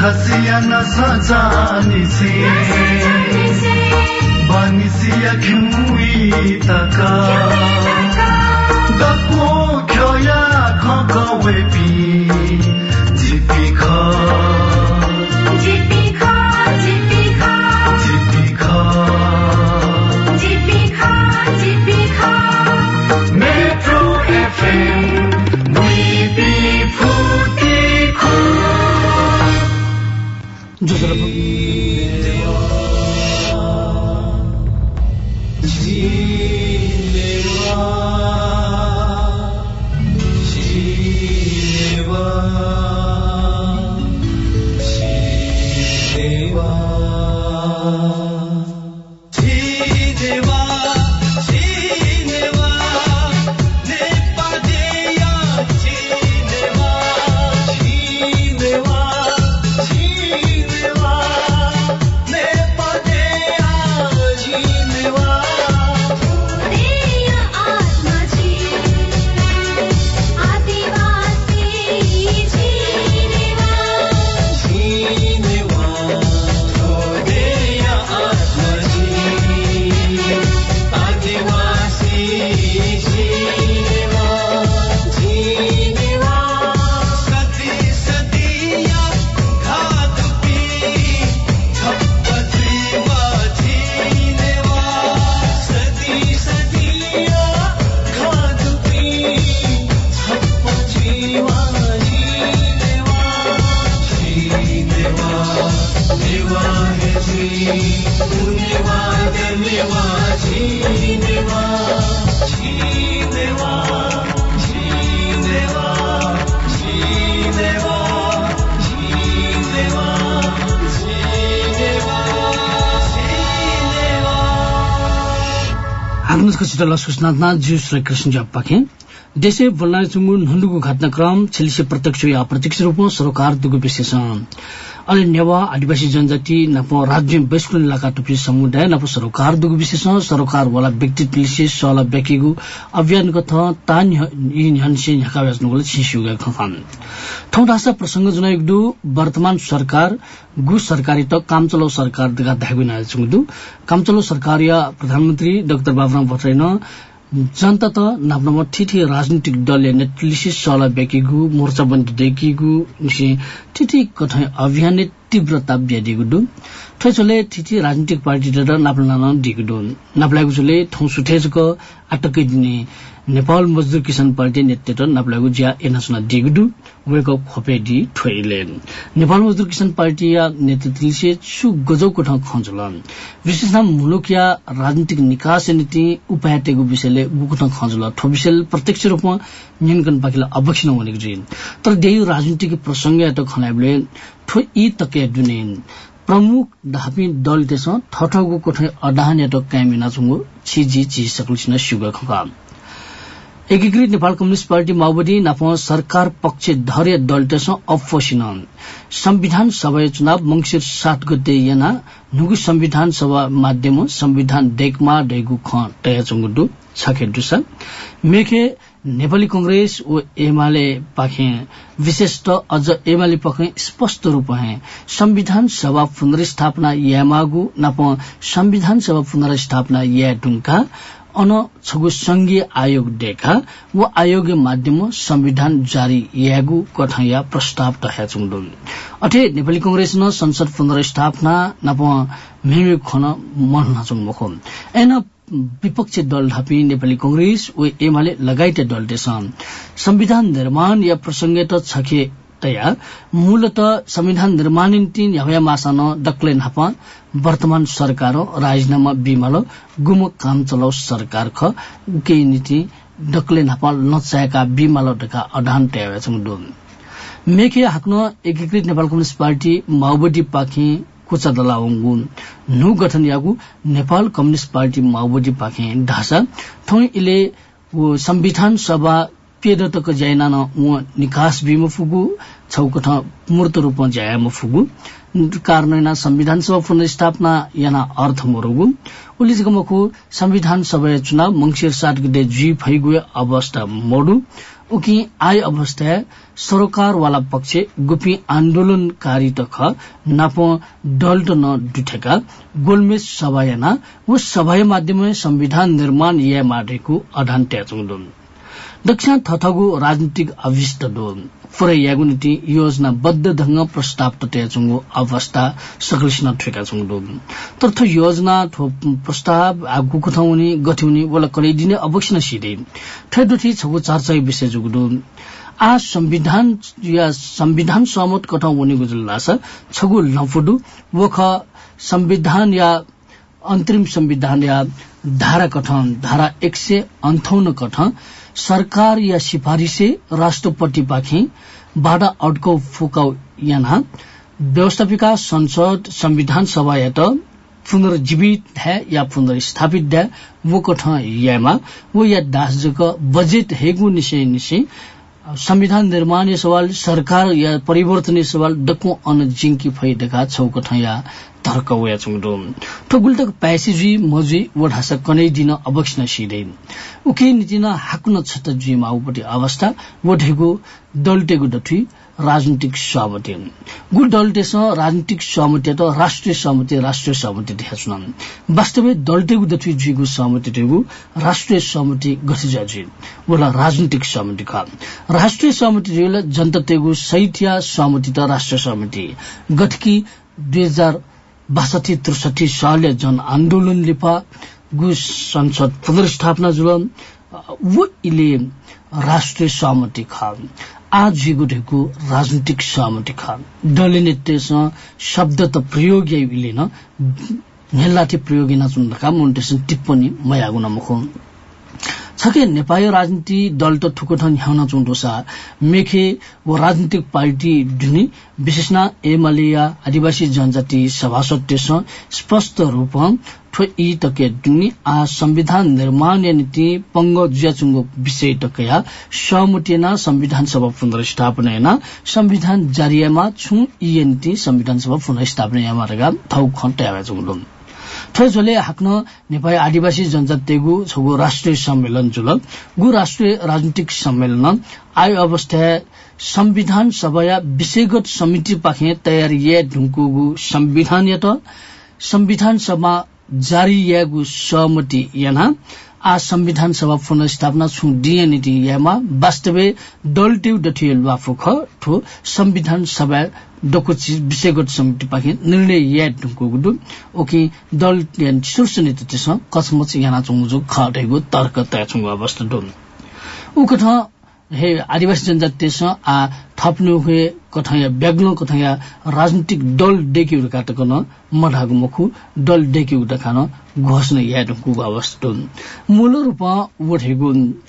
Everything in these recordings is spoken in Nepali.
छसिया न सजानी से बानिसिया क्यों तका दको क्योया खकवे पी जिपी खा Metro FM Agnes सूचना जी श्री कृष्ण जप्पाखे देशे बोल्ने चुमु नन्दुको घटनाक्रम छिलिसे प्रत्यक्ष या अप्रत्यक्ष रूपमा सरकार दुगो विशेष अनि नेवा आदिवासी जनजाति नपो राज्य बेस्कुल इलाका टुपी समुदाय नपो सरकार दुगो विशेष सरकार वाला व्यक्ति तिलिसे सला व्यक्तिगु अभियानको थ तान यिनहनसे यका व्याजनुगले छिसुगा खफान ठौडासा प्रसंग जुनाइगदु वर्तमान सरकार गु सरकारी त कामचलो सरकार दगा धागुना चुङदु कामचलो सरकार या प्रधानमन्त्री डाक्टर बाबुराम भट्टराई जनता त नाप्नमा ठिठी राजनीतिक दलले नेतृत्वले सला बेकीगु मोर्चाबन्दी देखिगु निसे ठिठी कठै अभियान तीव्रता ब्यादिगु दु ठैचले ठिठी राजनीतिक पार्टी र नाप्लाना दिगु नाप्लागु जुले ठौ सुठेजको अटकै दिने नेपाल मजदुर किसान पार्टी नेतृत्व नाप्लागु ज्या एनासना दिगु वेको खोपेडी ठोइले नेपाल मजदुर किसान पार्टी या नेतृत्वले छु गजौको ठाउँ खञ्जलन विशेष नाम मुलुकिया राजनीतिक निकास नीति उपायतेको विषयले गुकुठ खञ्जल ठोबिसेल प्रत्यक्ष रूपमा नियन्त्रण पाकिला अवश्य नहुनेको जिन तर देही राजनीतिक प्रसंग त खनाइबले ठो ई तके दुने प्रमुख धापी दल देश ठठगु कोठै अडाहन या त कामिना छुङो छिजी छि सकलछिन सुगा खका एकीकृत नेपाल कम्युनिस्ट पार्टी माओवादी नापो सरकार पक्ष धर्य दल देश अफोसिन संविधान सभा चुनाव मंगिर 7 गते याना नुगु संविधान सभा माध्यम संविधान देखमा डेगु ख टयाचुङडु छखेडुसा मेखे नेपाली कांग्रेस ओ एमाले पाखे विशेषत अझ एमाले पखे स्पष्ट रूपमा संविधान सभा पुनर्स्थापना यामागु नापो संविधान सभा पुनर्स्थापना या टुङका अन छगु संघीय आयोग देखा वो आयोग माध्यम संविधान जारी यागु कठया प्रस्ताव तया चुङडुल अथे नेपाली कांग्रेस न संसद पुनर्स्थापना नापो मेमे खन मन नचुङ मखो एन विपक्षी दल ढापी नेपाली कांग्रेस ओ एमाले लगायत दल देशन संविधान निर्माण या प्रसंगे त छखे तया मूलत संविधान निर्माण निम्ति यावया मासन दक्लेन हपा वर्तमान सरकार राजीनामा बिमल गुम काम चलाउ सरकार ख के नीति दक्लेन हपा नचाएका बिमल ढका अडान तया छुङडु मेखे हाक्न एकीकृत नेपाल कम्युनिस्ट पार्टी माओवादी पाखे कुचा दलाउंगुन नु गठन यागु नेपाल कम्युनिस्ट पार्टी माओवादी पाखे ढासा थोइ इले वो संविधान सभा पेद तक जाइना न उ निकास बिम फुगु छौकठ मूर्त रूपमा जायाम फुगु कारणैना संविधान सभा पुनर्स्थापना याना अर्थ मोरगु उलिजगमको संविधान सभा चुनाव मंगिर 7 गते जी फैगुए अवस्था मोडु उकी आय अवस्था सरकार वाला पक्ष गुपी आन्दोलनकारी तख नाप डल्ट न दुठेका गोलमेज सभायाना व सभा माध्यमले संविधान निर्माण या माटेको अधान ट्याचुङदुन दक्षिण थथगु राजनीतिक अभिष्ट दो पुरै यागुनिति योजनाबद्ध ढंग प्रस्ताव ट्याचुङको अवस्था सकलिसन ठेका छुङदो तर्थ योजना प्रस्ताव आगु कथाउनी गठ्युनी वला कलेदिने अवश्य सिधै ठेदुठी छगु चर्चा विषय जुगदो आ संविधान या संविधान सहमत कथाउनी गुजल्लास छगु लफुडु वख संविधान या अन्तरिम संविधान या धारा कथन धारा 158 कथन सरकार या सिफारिसे राष्ट्रपति पाखे बाडा अड्को फुकाउ याना व्यवस्थापिका संसद संविधान सभा या त पुनर्जीवित है या पुनर्स्थापित है वो कथा यामा वो या दासजक बजेट हेगु निश्चय संविधान निर्माण सवाल सरकार या परिवर्तन सवाल डको अन जिंकी फैदका छौकठा या तर्क वया छुङदो ठगुलतक पैसेजी मजी वढासा कनै दिन अवश्य सिधै उके नीतिना हाकुन छत जी माउपटी अवस्था वढेगु दलटेगु दथि राजनीतिक सहमति गु दलटेस राजनीतिक सहमति त राष्ट्रिय सहमति देखाछुन वास्तवै दलटेगु दथि जीगु सहमति तेगु राष्ट्रिय सहमति गठिजाजी वला राजनीतिक सहमति का राष्ट्रिय सहमति जेल जनतातेगु सहितिया सहमति त राष्ट्रिय सहमति गठकी 2062-63 साल जन आन्दोलन लिपा गु संसद पुनर्स्थापना जुल वो इले राष्ट्रिय सहमति खा आज गुटेको राजनीतिक सहमति खा दलित शब्द त प्रयोग इले न नेलाथि प्रयोगी न चुन्दका मोन्टेसन टिप्पणी मयागुन मुखो छके नेपाली राजनीति दल त ठुकोठन ह्याउन चुन्डोसा मेखे वो राजनीतिक पार्टी दुनी विशेषना एमालेया आदिवासी जनजाति सभासद स्पष्ट रूप ठो ई तके दुनी आ संविधान निर्माण नीति पंग ज्याचुंगो विषय तकया सहमतिना संविधान सभा पुनर्स्थापना संविधान जारीमा छु ई नीति संविधान सभा पुनर्स्थापना मार्गा थौ खन्टाया जुंगलम ठोजले हाक्न नेपाली आदिवासी जनजातिगु छगु राष्ट्रिय सम्मेलन जुल गु राष्ट्रिय राजनीतिक सम्मेलन आय अवस्था संविधान सभा विषयगत समिति पाखे तयारी या ढुंकुगु संविधान या त संविधान सभा जारी यागु सहमति याना आ संविधान सभा पुनर्स्थापना छु दिए नीति यामा वास्तवे दलटेउ दथियल वाफुख ठो संविधान सभा डको विषयगत समिति पाखे निर्णय या ढुंकुगु ओके दल शीर्ष नेतृत्व कसमच याना चुङजु खटेगु तर्क तयाचुङ अवस्था दो उकथा हे आदिवासी जनजाति आ थप्नु हुए कथा या ब्याग्लो कथा या राजनीतिक दल डेकी काटकन मढागु मुखु दल डेकी उठान घोषणा या ढुंकुगु अवस्था मूल रूपमा उठेगु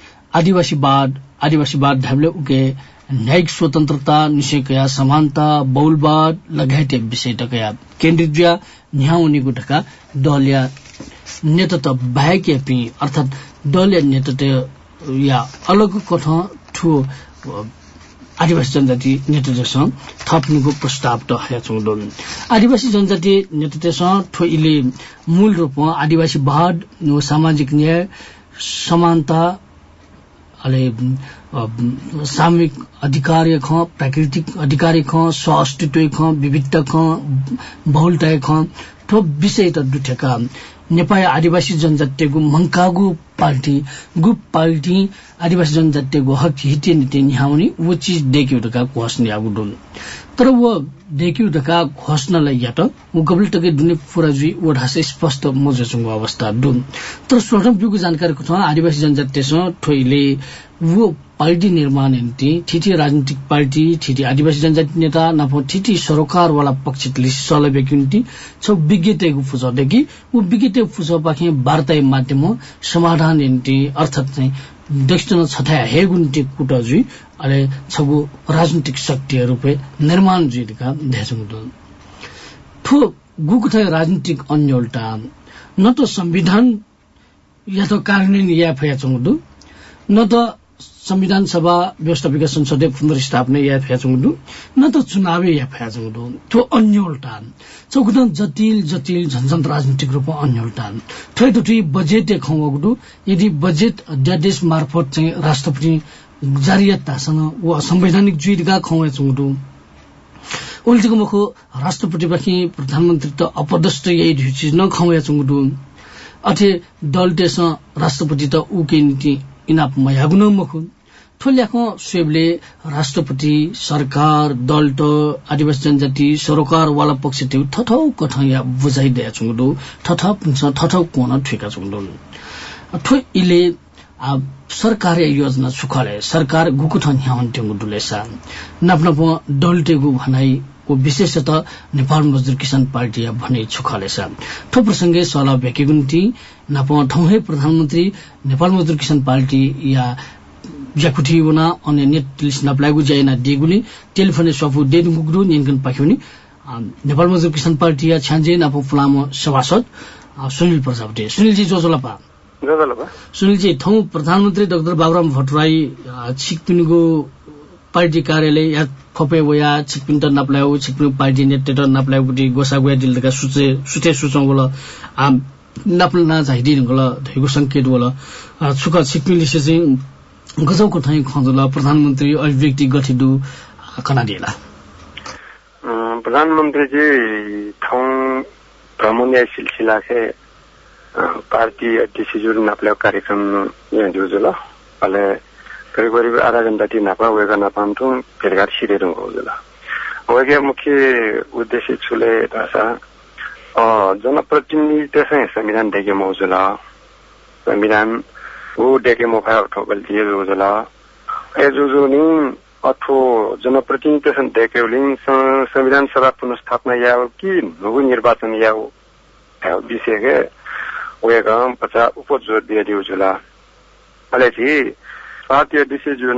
आदिवासीवाद धाबले उके न्यायिक स्वतन्त्रता निश्चयकया समानता बहुलवाद लगायत विषय टकया केन्द्रित न्याउनीको ढका दलीय नेतृत्व बाहेक अर्थात दलीय नेतृत्व या अलग कथा ठो आदिवासी जनजाति नेतृत्वसँग थप्नुको प्रस्ताव त हेर्छौं आदिवासी जनजाति नेतृत्वसँग ठो इले मूल रूपमा आदिवासीवाद सामाजिक न्याय समानता अले सामूहिक अधिकार ख प्राकृतिक अधिकार ख स्वास्थ्य ख विविधता ख बहुलता ख ठो विषय त दुठेका नेपाली आदिवासी जनजातिको मंकागु पार्टी आदिवासी जनजातिको हक हिते नीति निहाउने वो चीज देखिउटका घोषणा आगुडुन तर वो देखिउटका घोषणालाई या त वो गबलटके दुने पुराजी ओढासे स्पष्ट मोजचुङको अवस्था दुन तर स्वतन्त्रको जानकारीको छ आदिवासी जनजातिसँग ठोइले वो पार्टी निर्माण नीति ठिठी राजनीतिक पार्टी ठिठी आदिवासी जनजाति नेता नफो ठिठी सरकार वाला पक्षले सलबे किन्ती छ विज्ञतेको फुसदेखि वो विज्ञते फुस पाखे वार्ता माध्यम समाधान नीति अर्थात चाहिँ दक्षिण छथा हेगुन्टी कुटजी अले छगु राजनीतिक शक्ति रुपे निर्माण जिका देशुङदो ठो गुकुथ राजनीतिक अन्यलटा न त संविधान या त कार्यान्वयन या फया चुङदो न त संविधान सभा व्यवस्थापिका संसदीय पुनर्स्थापना या फ्याचुङडु न त चुनावी या फ्याचुङडु त्यो अन्यलटान चौकुन जटिल झन्झन राजनीतिक रूपमा अन्यलटान ठैठुठी बजेट खौगडु यदि बजेट अध्यादेश मार्फत चाहिँ राष्ट्रपति जारीयतासँग वा संवैधानिक जुइदगा खौचुङडु उल्टिको मुखो राष्ट्रपति बाकी प्रधानमन्त्री त अपदस्थ यही चीज न खौचुङडु अथे दलटेस राष्ट्रपति त उके नीति इनाप मयागुन मखु ठोल्याको स्वेबले राष्ट्रपति सरकार दलट आदिवासी जनजाति सरोकार वाला पक्ष त्यो थथौ कठया बुझाइदिया छुङडु थथौ कोन ठेका छुङडु ठो इले सरकार योजना सुखले सरकार गुकुठन ह्यावन टेंगुडुलेसा नपनप दलटेगु भनाई को विशेषतः नेपाल मजदुर किसान पार्टी भने छुखलेसा ठो प्रसंगे सला भेकेगुन्ती नप ठौहे प्रधानमन्त्री नेपाल मजदुर किसान पार्टी या ज्याकुठी वना अन्य नेट टिल्स नपलागु जाइना देगुली टेलिफोन सफु देदुगुग्रु नियन्त्रण पाख्युनी नेपाल मजदुर किसान पार्टी या छ्यान्जे नप फलाम सभासद सुनिल प्रजापति सुनिलजी जोजोलापा सुनिलजी ठौ प्रधानमन्त्री डाक्टर बाबुराम भट्टराई छिकपिनको पार्टी कार्यालय या खपे वया छिकपिन त नपलाउ छिकपिन पार्टी नेतृत्व नपलाउटी गोसागुया दिलका सुते सुचौला नपलना चाहिदिनगला धैगु संकेत होला छुका छिकपिनले चाहिँ गजौको ठाई खँदला प्रधानमन्त्री अभिव्यक्ति गठिदु कनाडिला प्रधानमन्त्री जी ठौ भ्रमण सिलसिला से पार्टी अध्यक्ष जुन नपलाउ कार्यक्रम यहाँ जुजुला अले करिब आधा घण्टा ती नापा वेगा नापामथु फेरगार सिरेरङ होजला वेगा मुख्य उद्देश्य छुले तासा जनप्रतिनिधि त्यसै संविधान देखे मौजला संविधान वो देखे मोफा ठोबल दिए होजला ए जुजुनी अथो जनप्रतिनिधि त्यसै देखेलिङ संविधान सभा पुनर्स्थापना या कि नुगु निर्वाचन या विषय के वेगा पचा उपजोर दिए दिउजला अलेछि पार्टी अध्यक्ष जुन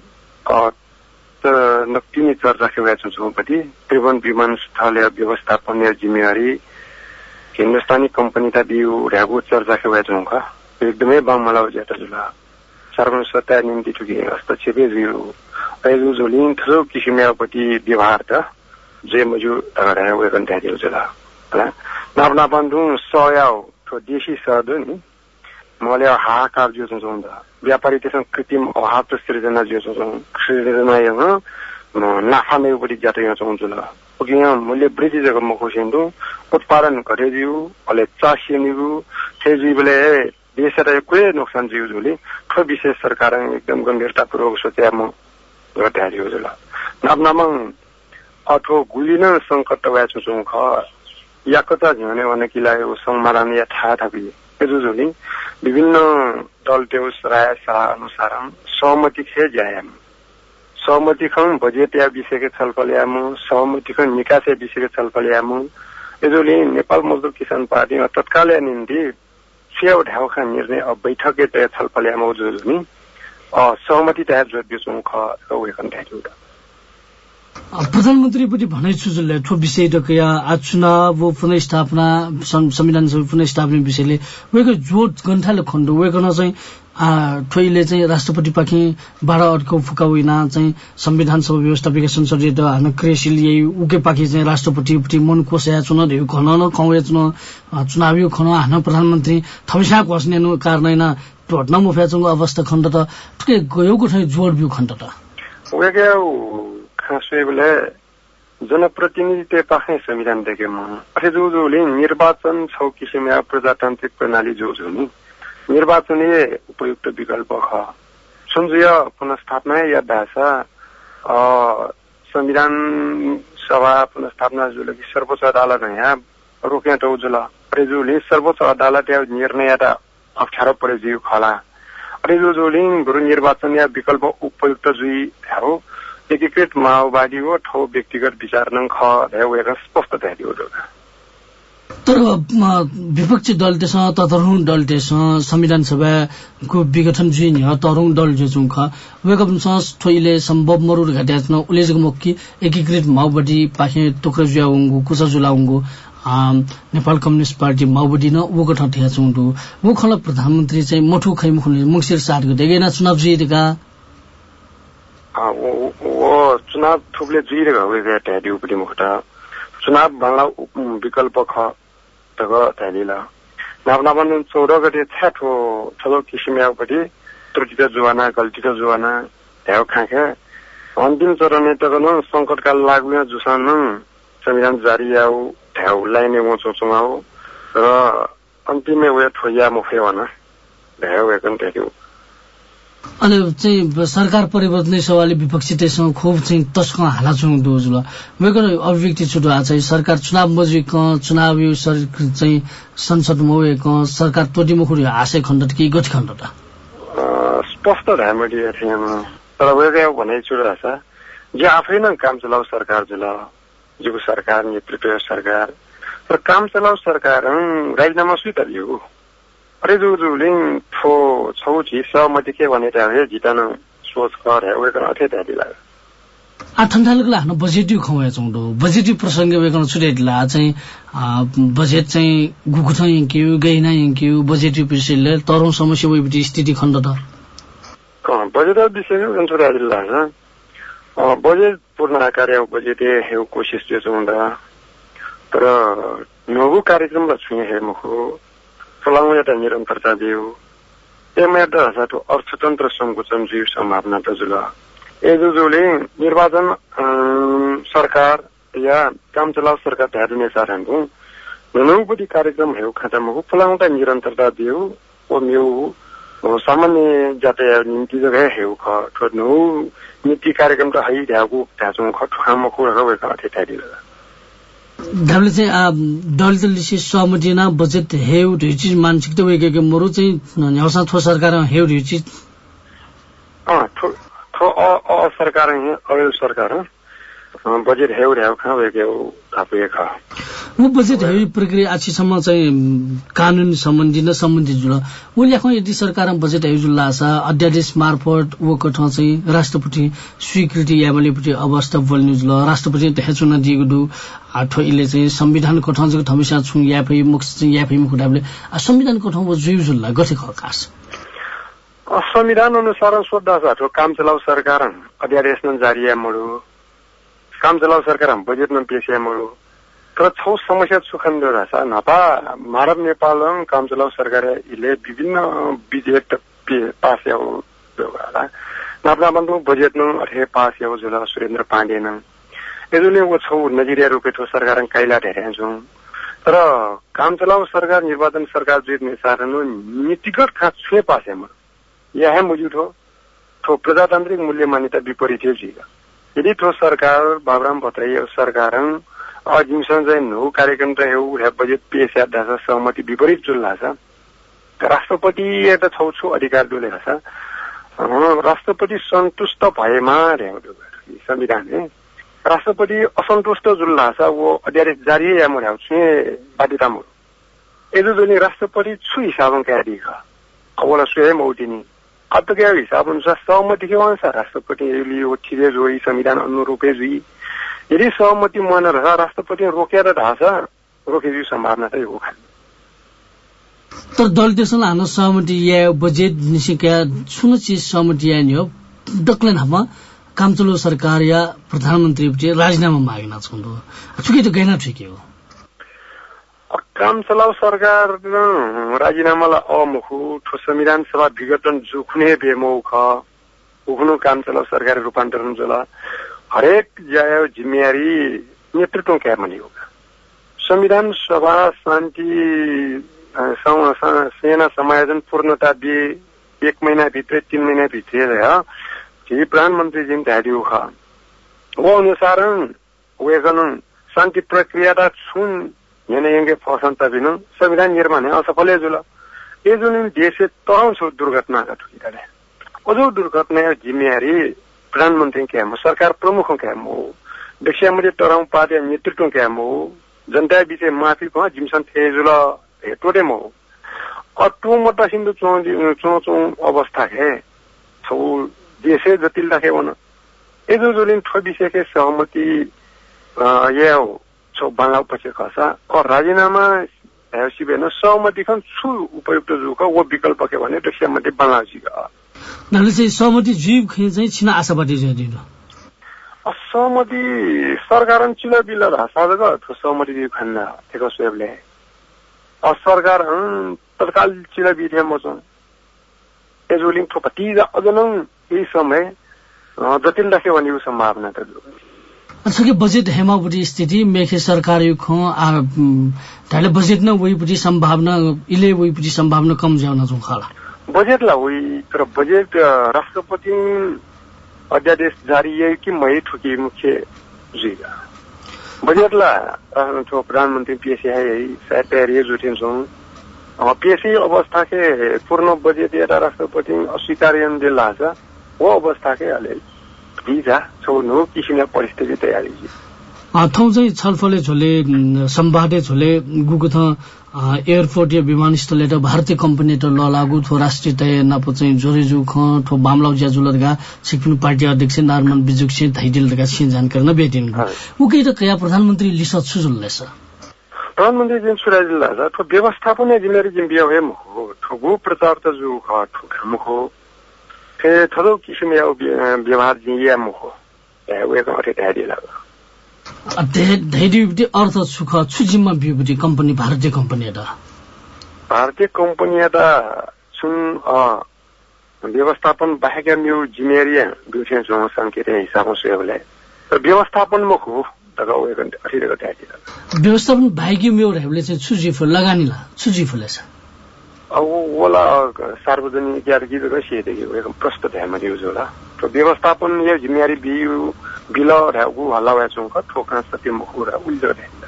नक्तिनी चर्चा खेवाएको छु पति त्रिभुवन विमानस्थल व्यवस्थापन जिम्मेवारी हिन्दुस्तानी कम्पनी ता दिउ र्यागु चर्चा खेवाएको छु का एकदमै बामला जेटा जुला सर्वन सत्ता निम्ति ठुकी हस्तक्षेपे जिउ अयु जुलिङ थो किसिमयापति व्यवहार त जे मजु तगडा वे गन्ता दिउ जुला नापना बन्धु सयाउ थो देशी सदु नि मले हाहाकार जो जुंदा व्यापारी त्यसमा कृत्रिम अभाव त सृजना जो सृजना यहाँ नाफा नै बढी जाते यहाँ चाहन्छु ओके यहाँ मूल्य वृद्धि जगह म खुसिन्दु उत्पादन घटे दिउ अले चासी निगु तेजी बेले देशलाई कुनै नोक्सान जिउ जुली ठो विशेष सरकार एकदम गम्भीरतापूर्वक सोचे म गर्दै आयो जुला नापनामङ अथो गुलिन संकट भएको छु ख याकता झने भने किलायो समाधान या थाहा थापी जुजुली विभिन्न दल तेउस राय सलाह अनुसार सहमति खे जायम सहमति खं बजेट या विषय के छलफल याम सहमति खं निकास या विषय के छलफल याम एजोली नेपाल मजदुर किसान पार्टी तत्काल निम्ति सेव ढाउखा निर्णय अब बैठक के तय छलफल याम जुजुली सहमति तयार जोड्छु ख वेकन थाइउ प्रधानमन्त्री पनि भनाइ सुजुले ठो विषय दकया आज चुनाव पुनर्स्थापना संविधान सभा पुनर्स्थापना विषयले वेको जोड गन्ठाले खण्ड वेकन चाहिँ ठोइले चाहिँ राष्ट्रपति पाखि 12 अर्को फुकाउइना चाहिँ संविधान सभा व्यवस्थापिका संसदीय त हान क्रेसिलिए उके पाखि चाहिँ राष्ट्रपति पति मन कोसया चुनाव देउ खन खौए चुनावी खन हान प्रधानमन्त्री थमिसा कोस्नेनु कारणैना टोट्न मुफेचको अवस्था खण्ड त ठुके गयोको ठाउँ जोड बिउ खण्ड त वेके खासैले जनप्रतिनिधि पाखै संविधान देखेमा अथे जोले निर्वाचन छौ किसिमया प्रजातान्त्रिक प्रणाली जो नि निर्वाचन उपयुक्त विकल्प ख संसदीय पुनर्स्थापना या भाषा संविधान सभा पुनर्स्थापना जुले कि सर्वोच्च अदालत यहाँ रोक्या त उजुला अरे जोले सर्वोच्च अदालत या निर्णय त अप्ठ्यारो परे जिउ खला अरे जोले गुरु निर्वाचन या विकल्प उपयुक्त जुई हो एकीकृत माओवादी हो ठो व्यक्तिगत विचार नङ ख भएका स्पष्ट थियो तर विपक्षी दल त्यसमा तरुण दल त्यसमा संविधान सभाको विघटन जुइन ह तरुण दल जो जुङ ख वेकम ठोइले सम्भव मरुर घट्याच्न उलेजको मुक्की एकीकृत माओवादी पाखे तोक्रेजुयाउंगु कुसजुलाउंगु नेपाल कम्युनिस्ट पार्टी माओवादी न वगठ ठ्याचुंडु वो खल प्रधानमन्त्री चाहिँ मठु खैमुखले मंसिर 7 गते गेना चुनाव जितेका वो चुनाव थुप्ले जुइरहेको हो ट्याडी उपरि मुखटा चुनाव भन्ला विकल्प ख तग ट्याडीला नापनापन 14 गते छ्याठो छलो किसिमयापट्टि त्रुटि त जुवाना गल्ती त जुवाना ध्याउ खाखे अन्तिम चरण तगन संकटकाल लाग्ने जुसान संविधान जारी आउ ध्याउ लाइने म सोचुमाउ र अन्तिममै वे ठोया मुखे भन ध्याउ एकन ट्याडी अनि चाहिँ सरकार परिवर्तन सवालले विपक्षी त्यसमा खूब चाहिँ तस्क हाला छौं दोजुल मेको अभिव्यक्ति छुटो आछ सरकार चुनाव मजिक चुनावी चाहिँ संसद मोएक सरकार तोडी मुखुरी आशय खण्ड कि गति खण्ड त स्पष्ट धामडी थिएन तर वेगे भने छुटो आछ जे आफै न काम चलाउ सरकार जुल जुको सरकार नेतृत्व सरकार तर काम चलाउ सरकार राजीनामा स्वीकार्यो अरे जुले ठो छौ छि सहमति के भने त जितान सोच कर है वेकन अथे त्यादी लाग आ ठण्डालको लानो बजेटि खौया चौडो बजेटि प्रसंग वेकन छुटेला चाहिँ बजेट चाहिँ गुगुथ यंक्यु गैना यंक्यु बजेटि विषयले तरौ समस्या वेबिटी स्थिति खण्ड त बजेट विषयले गन छुटाइला लाग्छ बजेट पूर्ण आकार बजेट हे कोशिश जे चौडा तर नगु कार्यक्रम ल छुए हे मुखो फलाउन एउटा निरन्तरता दियो एमएड हजारको अर्थतन्त्र संकुचन जीव सम्भावना त जुल एजुजुले निर्वाचन सरकार या काम चलाउ सरकार ध्यान सारनको नौबडी कार्यक्रम हेउ खातामा फलाउन निरन्तरता दियो ओ मेउ सामान्य जातया निम्ति जगह हेउ ख ठोर्नु नीति कार्यक्रम त हई ध्यागु ध्याचौ ख ठुखाम खुरा गएको अथे थादिला दाबले चाहिँ दलितले सहमतिना बजेट हेउ ढिची मानसिक त वेके मरु चाहिँ न्याउसा थो सरकार हेउ ढिची थो सरकार है अरु सरकार बजेट हेउ र्याउ खा वेके थापे ख वो बजेट हेउ प्रक्रिया आछिसम्म चाहिँ कानुन सम्बन्धी न सम्बन्धित जुल वो लेखौ यदि सरकार बजेट हेउ जुल लासा अध्यादेश मार्फत वो कठ चाहिँ राष्ट्रपति स्वीकृति याबलेपटि अवस्था बोल्नु जुल राष्ट्रपति त चुनाव दिएको दु आठो इले चाहिँ संविधान कठौजको थमिसा छु याफै मुख चाहिँ याफै मुख डाबले संविधान कठौ जुल जुल गथे खकास संविधान अनुसार सोध्दा छ काम चलाउ सरकार अध्यादेश न जारी मडु काम चलाउ सरकार बजेट न पेश मडु तर छौ समस्या सुखन्द रहेछ नपा भारत नेपाल काम चलाउ सरकार इले विभिन्न बजेट पास हो होला नापना बन्दु बजेट न अथे पास हो जुल सुरेन्द्र पाण्डे न एजुले वो छौ नजिरिया रुपे थो सरकार काइला ढेरे छु तर काम चलाउ सरकार निर्वाचन सरकार जित्ने सारनु नीतिगत खास छुए पासे म यह मुजुठो थो प्रजातान्त्रिक मूल्य मान्यता विपरीत जी यदि थो सरकार बाबराम भत्रै सरकार अजिमसन चाहिँ नो कार्यक्रम त हेउ बजेट पेश यादा सहमति विपरीत जुल्ला छ राष्ट्रपति त छौ अधिकार डोलेको छ राष्ट्रपति सन्तुष्ट भएमा ल्याउँदो संविधानले राष्ट्रपति असन्तुष्ट जुल्ला छ वो अध्यादेश जारी या म ल्याउँछु बाध्यता म एजो जुनि राष्ट्रपति छु हिसाबन क्यादी ख अवला सुए मौटिनी अब त के हिसाब अनुसार सहमति के अनुसार राष्ट्रपति लियो ठिकै जोई संविधान अनुरूपे जुई यदि सहमति मन रह राष्ट्रपति रोकेर ढासा रोकेजी सम्भावना चाहिँ हो खाली तर दल देशले हानो सहमति या बजेट निसिका सुन चीज सहमति या नि हो दक्लन हमा काम चलाउ सरकार या प्रधानमन्त्री पनि राजीनामा माग्न छौं छुके त गएन ठिकै हो काम चलाउ सरकार राजीनामालाई अमुखु ठो संविधान सभा विघटन जुख्ने बेमौख उखनु काम चलाउ सरकार रूपान्तरण जुला हरेक जायो जिम्मेवारी नेतृत्व क्या मनी होगा संविधान सभा शान्ति सेना समायोजन पूर्णता दिए 1 महिना भित्र 3 महिना भित्र जी प्रधानमन्त्री जी ढाडियो खा वो अनुसार वेगन शान्ति प्रक्रिया दा छुन यने यंगे फसन तबिन संविधान निर्माण असफल जुल ये जुन देश तरौ छ दुर्घटना का ठुकिराले ओजो दुर्घटना जिम्मेवारी प्रधानमन्त्री क्या हो सरकार प्रमुख क्या हो देशमध्ये तरौ पार्टी नेतृत्व क्या हो जनता बीच माफी को जिमसन थेजुल हेटोडे मो अटो मटा सिंधु चो अवस्था है छौ देशे जतिल राखे वन एजो जुलिन ठबिसे के सहमति ये हो छौ बांगाल पछि खसा और राजीनामा हैसिबेन सहमति खन छु उपयुक्त जुका वो विकल्प के भने देशमध्ये बांगाल जिगा नाले चाहिँ सहमति जीव चाहिँ छिना आशावादी जदिन सहमति सरकारन चिला बिल रासादग थो सहमति जीव खन्ना तेको सोबले सरकार तत्काल चिला बिथे मसो एजुलिङ थोपति अजनङ यही समय जटिल राखे भन्ने सम्भावना त अच्छा के बजेट हेमाबुटी स्थिति मेखे सरकार यो खो आ ढाले बजेट न वहीपुटी सम्भावना इले वहीपुटी सम्भावना कम ज्याउन जो खाला बजेट ला वही तर बजेट राष्ट्रपति अध्यादेश जारी है कि मै ठुकी मुख्य जुइगा बजेट ला तो प्रधानमंत्री पीएससी है शायद तयारी जुटिन छौ पीएससी अवस्था के पूर्ण बजेट या राष्ट्रपति अस्वीकार्यन दिला छ वो अवस्था के अले भिजा छोड्नु किसिमले परिस्थिति तयारी थौ चाहिँ छलफले झोले सम्वादे झोले गुगु थ एयरपोर्ट या विमानस्थल त भारतीय कंपनी त ल लागु थो राष्ट्रिय तय नपो चाहिँ जोरेजु ख थो बामलाउ ज्या जुलरगा सिक्किम पार्टी अध्यक्ष नारमन बिजुक सिंह धाइदिलगा सिंह जानकारी न बेटिन उकै त कया प्रधानमन्त्री लिसत सुजुल्लेछ प्रधानमन्त्री जिन सुराजिल्ला छ थो व्यवस्थापन जिम्मेवारी जिम बिया हे हो थगु प्रचार त जु ख थो खमुखो के थलो किसिम या व्यवहार जिया मुखो ए वेको अथे धाइदिला धैर्य अर्थ सुख छुजिम्मा बिउटी कंपनी भारतीय कंपनी सुन व्यवस्थापन बाहेक मेरो जिम्मेवारी दुखे जो संकेत हिसाबमा सेवले तर व्यवस्थापन मुख हो तगा वेको अथिको धाइदिला व्यवस्थापन बाहेक मेरो हेबले चाहिँ छुजिफ लगानीला छुजिफलेछ अब वला सार्वजनिक यार्गी रसिएदेखि वेको प्रश्न ध्यानमा दिउ होला तो व्यवस्थापन या जिम्मेवारी बिल रहगु हलावा छौ क ठोका सत्य मुखुरा उल्जो देला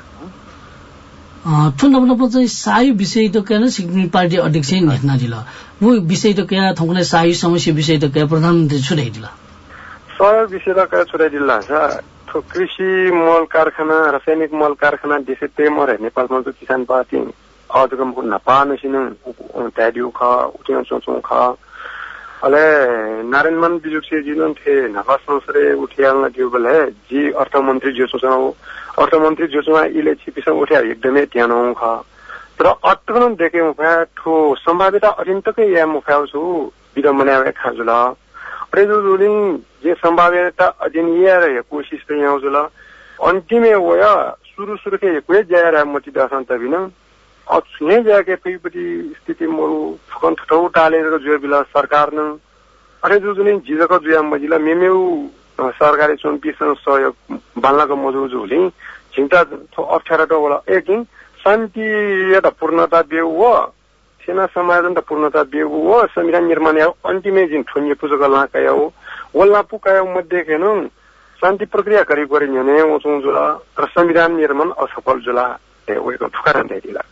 थुनबन चाहिँ साई विषय त केन सिक्किम पार्टी अध्यक्ष नेतना दिला वो विषय त क्या थौकने साई समस्या विषय त क्या प्रधानमन्त्री छुटाइ दिला सय विषय त क्या छुटाइ दिला छ तो कृषि मल कारखाना रासायनिक मल कारखाना देशे तेमर नेपालमा त किसान पार्टी अदगम को नपान सिन त्यादिउ ख उठ्यो सोचौ ख अले नारायणमन बिजुक से जिन थे नवा संसदे उठ्याल्न दिउ बले जी अर्थमन्त्री जोसुमा इले छिपिस उठ्या एकदमै त्यानौ ख तर अटकन देखे मुफा ठो सम्भाव्यता अत्यन्तकै या मुफाउ छु विडम्बना खाजुला अरे जो रुलिङ जे सम्भाव्यता अजनिया रे कोशिश त यहाँ जुला अन्तिमे वया सुरु के कोही जाएर मति दसन तबिन अछुने जाके फेरि स्थिति मरु फकन ठौ टालेर जो बिला सरकार न अरे जो जुन जिजको जुया मजिला मेमेउ सरकारी चुन पिसन सहयोग बाल्नको मजु जुले चिन्ता अप्ठ्यारो त होला एकदिन शान्ति या पूर्णता बेउ हो सेना समाजन त पूर्णता बेउ हो संविधान निर्माण या अन्तिमे जिन ठुन्ने पुजको लाका हो वल्ला पुकायो मध्ये केन शान्ति प्रक्रिया करी गरिने ओचौ जुला र संविधान निर्माण असफल जुला ए वेको ठुकारा दिला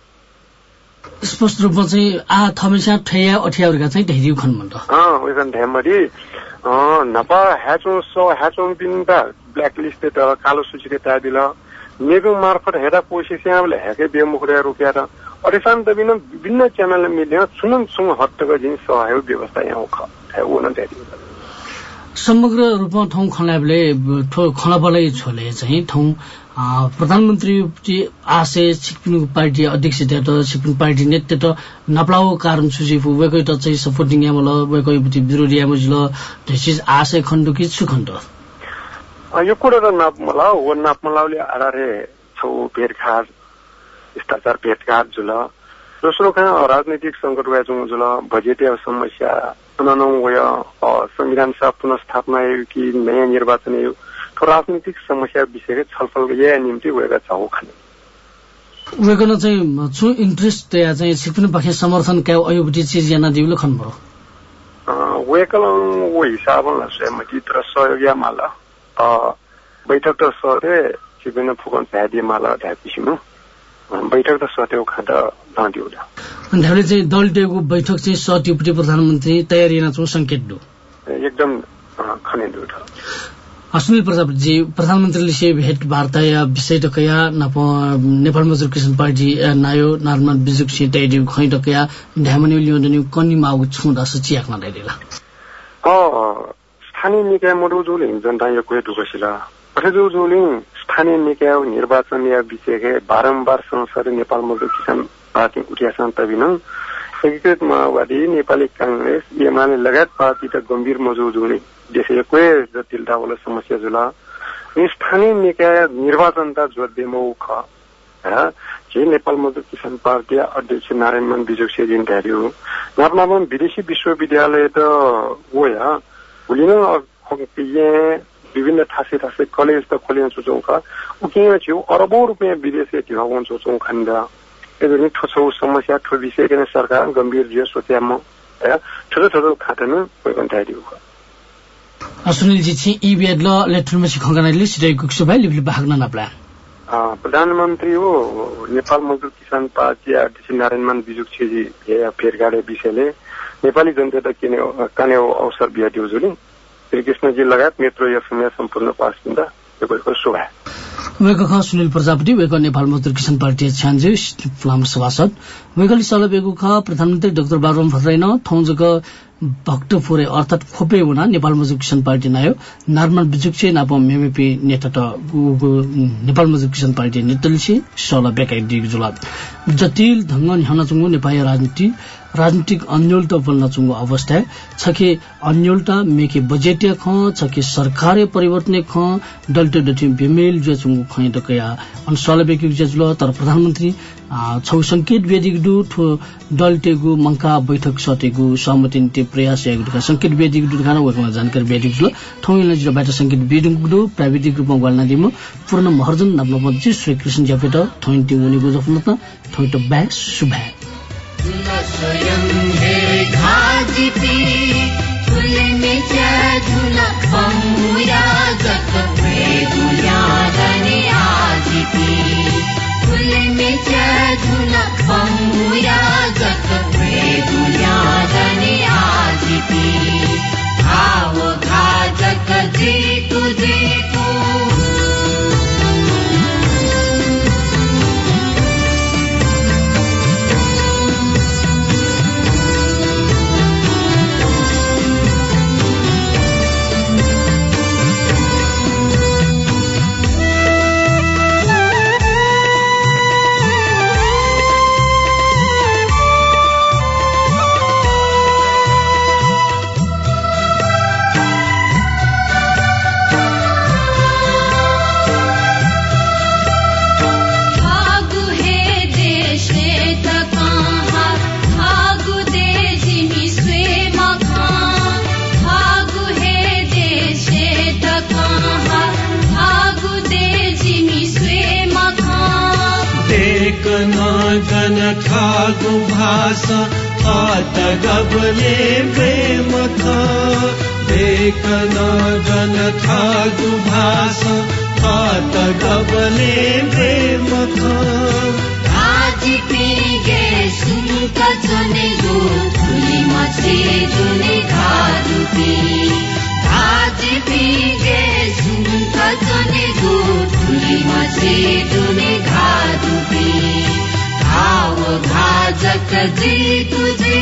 स्पष्ट रूपमा चाहिँ आ थमेसा ठया अठ्याउरका चाहिँ ढेरिउ खन मन्द वेकन ढेमरी नपा ह्याचो बिनता ब्ल्याक लिस्ट त कालो सूची के तादिला नेगु मार्फत हेडा कोशिश यहाँले हेके बेमुखरे रुपियाँ अरे शान्त बिन विभिन्न च्यानल मिल्यो सुनन सुन हट्टको जिन सहयोग व्यवस्था यहाँ ख ओन ढेरि समग्र रूपमा ठाउँ खलाबले खलाबलै छोले चाहिँ ठाउँ प्रधानमन्त्री आशे सिक्किम पार्टी अध्यक्ष त सिक्किम पार्टी नेतृत्व नप्लाउ कारण सुजिफु वेकै त चाहिँ सपोर्टिङ यामल वेकै विरोधी यामजिल ढेसिस आशे खण्ड कि सुखण्ड यो कुरा त नापमला हो नापमलाले आरारे छौ भेटघाट भ्रष्टाचार भेटघाट जुल दोस्रो कहाँ राजनीतिक संकट वयाचुङ जुल बजेटीय समस्या ननौ वय संविधान सभा पुनर्स्थापना कि नयाँ निर्वाचन यो राजनीतिक समस्या विषय छलफल या निम्ति गएका छौ खाने वेगन चाहिँ छु इन्ट्रेस्ट त्या चाहिँ सिक्किम पक्ष समर्थन क्या अयोबटी चीज याना दिउले खनबरो वेकल वो हिसाबला सहमति तर सहयोग या माला बैठक त सरे सिक्किम फुकन भ्यादी माला ढापिसिनु बैठक त सत्यो खादा नदिउला अन्धले चाहिँ दलटेको बैठक चाहिँ सत्योपटी प्रधानमन्त्री तयारी न छु संकेत दु एकदम खने दु सुनिल प्रसाद जी प्रधानमन्त्रीले से भेट वार्ता या विषय त कया नेपाल मजदुर किसान पार्टी नायो नारमन बिजुक से तैदि खै त कया ढामनि लियोन्दनि कनि माउ छुदा सचियाक न दैला स्थानीय निकाय मोडु जुले जनता यो कोही दुखसिला अथे जो जुले स्थानीय निकाय निर्वाचन या विषय के बारम्बार संसद नेपाल मजदुर किसान पार्टी उठ्यासन तबिन एकीकृत माओवादी नेपाली कांग्रेस एमाले लगायत पार्टी त गम्भीर मौजुद हुने देशकै जटिलतावाला समस्या जुला स्थानीय निकाय निर्वाचन त जोड्दैमौ ख जे नेपाल मजदुर किसान पार्टी अध्यक्ष नारायणमान बिजुक सेजिन धार्यो नापनामा विदेशी विश्वविद्यालय त हो या भोलिन विभिन्न ठासे कलेज त खोलिन सोचौं का उकिङ छु अरबौं रुपैयाँ विदेशी तिहाउन सोचौं खण्ड यदि ठोसो समस्या ठो विषय किन सरकार गम्भीर जियो सोच्याम छोटो खाटन कोही धार्यो सुनिल जी छि ई बेड ल लेटर में खंगनाले सिधै गुक्सो भाइ लिबले भाग्न नप्ला प्रधानमन्त्री हो नेपाल मजदुर किसान पार्टी अध्यक्ष नारायणमान बिजुक छेजी फेरगाडे विषयले नेपाली जनता त काने अवसर बिहादियो जुली श्रीकृष्णजी लगायत मेट्रो एफएम सम्पूर्ण पार्टीमा यो शोभा वेगख सुनिल प्रजापति वेग नेपाल मजदुर किसान पार्टी छ्यान्जे फ्लाम सभासद वेगली सल वेगख प्रधानमन्त्री डाक्टर बाबुराम भट्टराई थौजक भक्तपुरे अर्थात खोपे हुना नेपाल मजदुर किसान पार्टी नायो नार्मल बिजुक्से नाप मेमेपी नेता त नेपाल मजदुर किसान पार्टी नेतलसी सल बेकाइ दिग जुला जटिल ढंग न्याउन चुंगु नेपाली राजनीतिक अन्योलता बोल्न चुंगु अवस्था छके अन्योलता मेके बजेटिया ख छके सरकारे परिवर्तन ख डल्टे डटी बेमेल जो चुंगु खै दकया अन सल बेकि जजुल तर प्रधानमन्त्री छौ संकेत वेदिक ठो डल्टेगु मंका बैठक सटेगु सहमति निते प्रयास यागुका संकेत वेदिक दु खाना वकमा जानकारी वेदिक जुल ठौइला जिल्ला बाटा संकेत वेदिक दु प्राविधिक रूपमा गल्ना दिमो पूर्ण महर्जन नब्लपति श्री कृष्ण ज्यापेट थौइन्टी उनीगु जफनत थौइट ब्याक सुभा स्वयं है घाजिपी झुलने झुला पमुया जग दुनिया गने आजिपी झुलने झुला पमुया जग दुनिया गने आजिपी आओ घाजक जीतु गन ठागु भाषा आत गबले प्रेम था देखन गन ठागु भाषा आत गबले प्रेम था आज पीगे सुनक जने गो तुली मछे जुने घारु पी आज पीगे सुनक जने गो तुली मछे जुने घारु पी आओ घाजक जीतु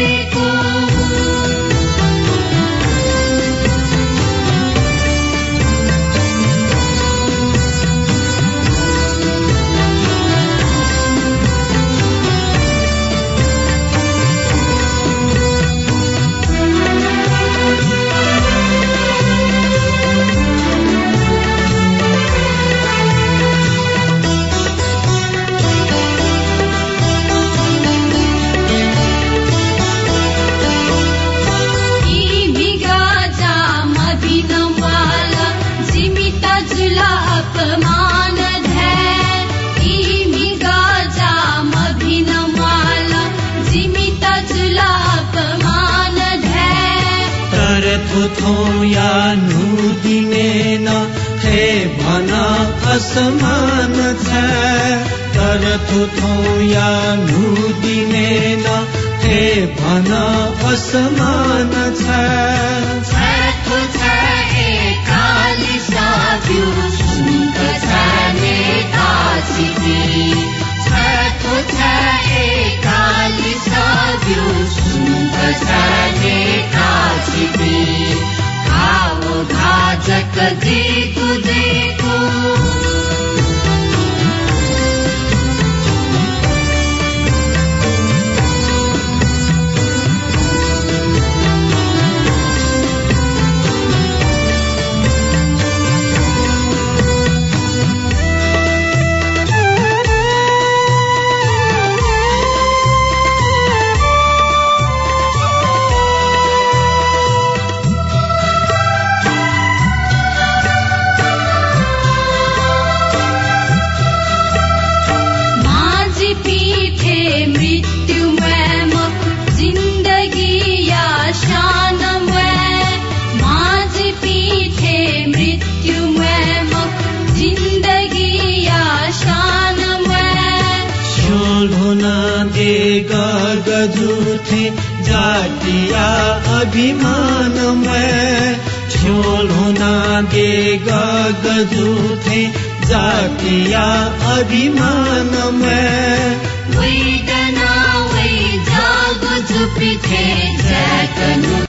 थोया नुदिने न हे भना असमान छ तर थोया नुदिने न हे भना असमान छ एकाली साब्यो सुनक छने तासिपी एकाली साब्यो सुनक छने तासिपी आओ घाजक जीतु दे गगजुथे जातिया अभिमान में झोल होना दे गगजुथे जातिया अभिमान में वही डना वही जागो चुपी थे जैकनु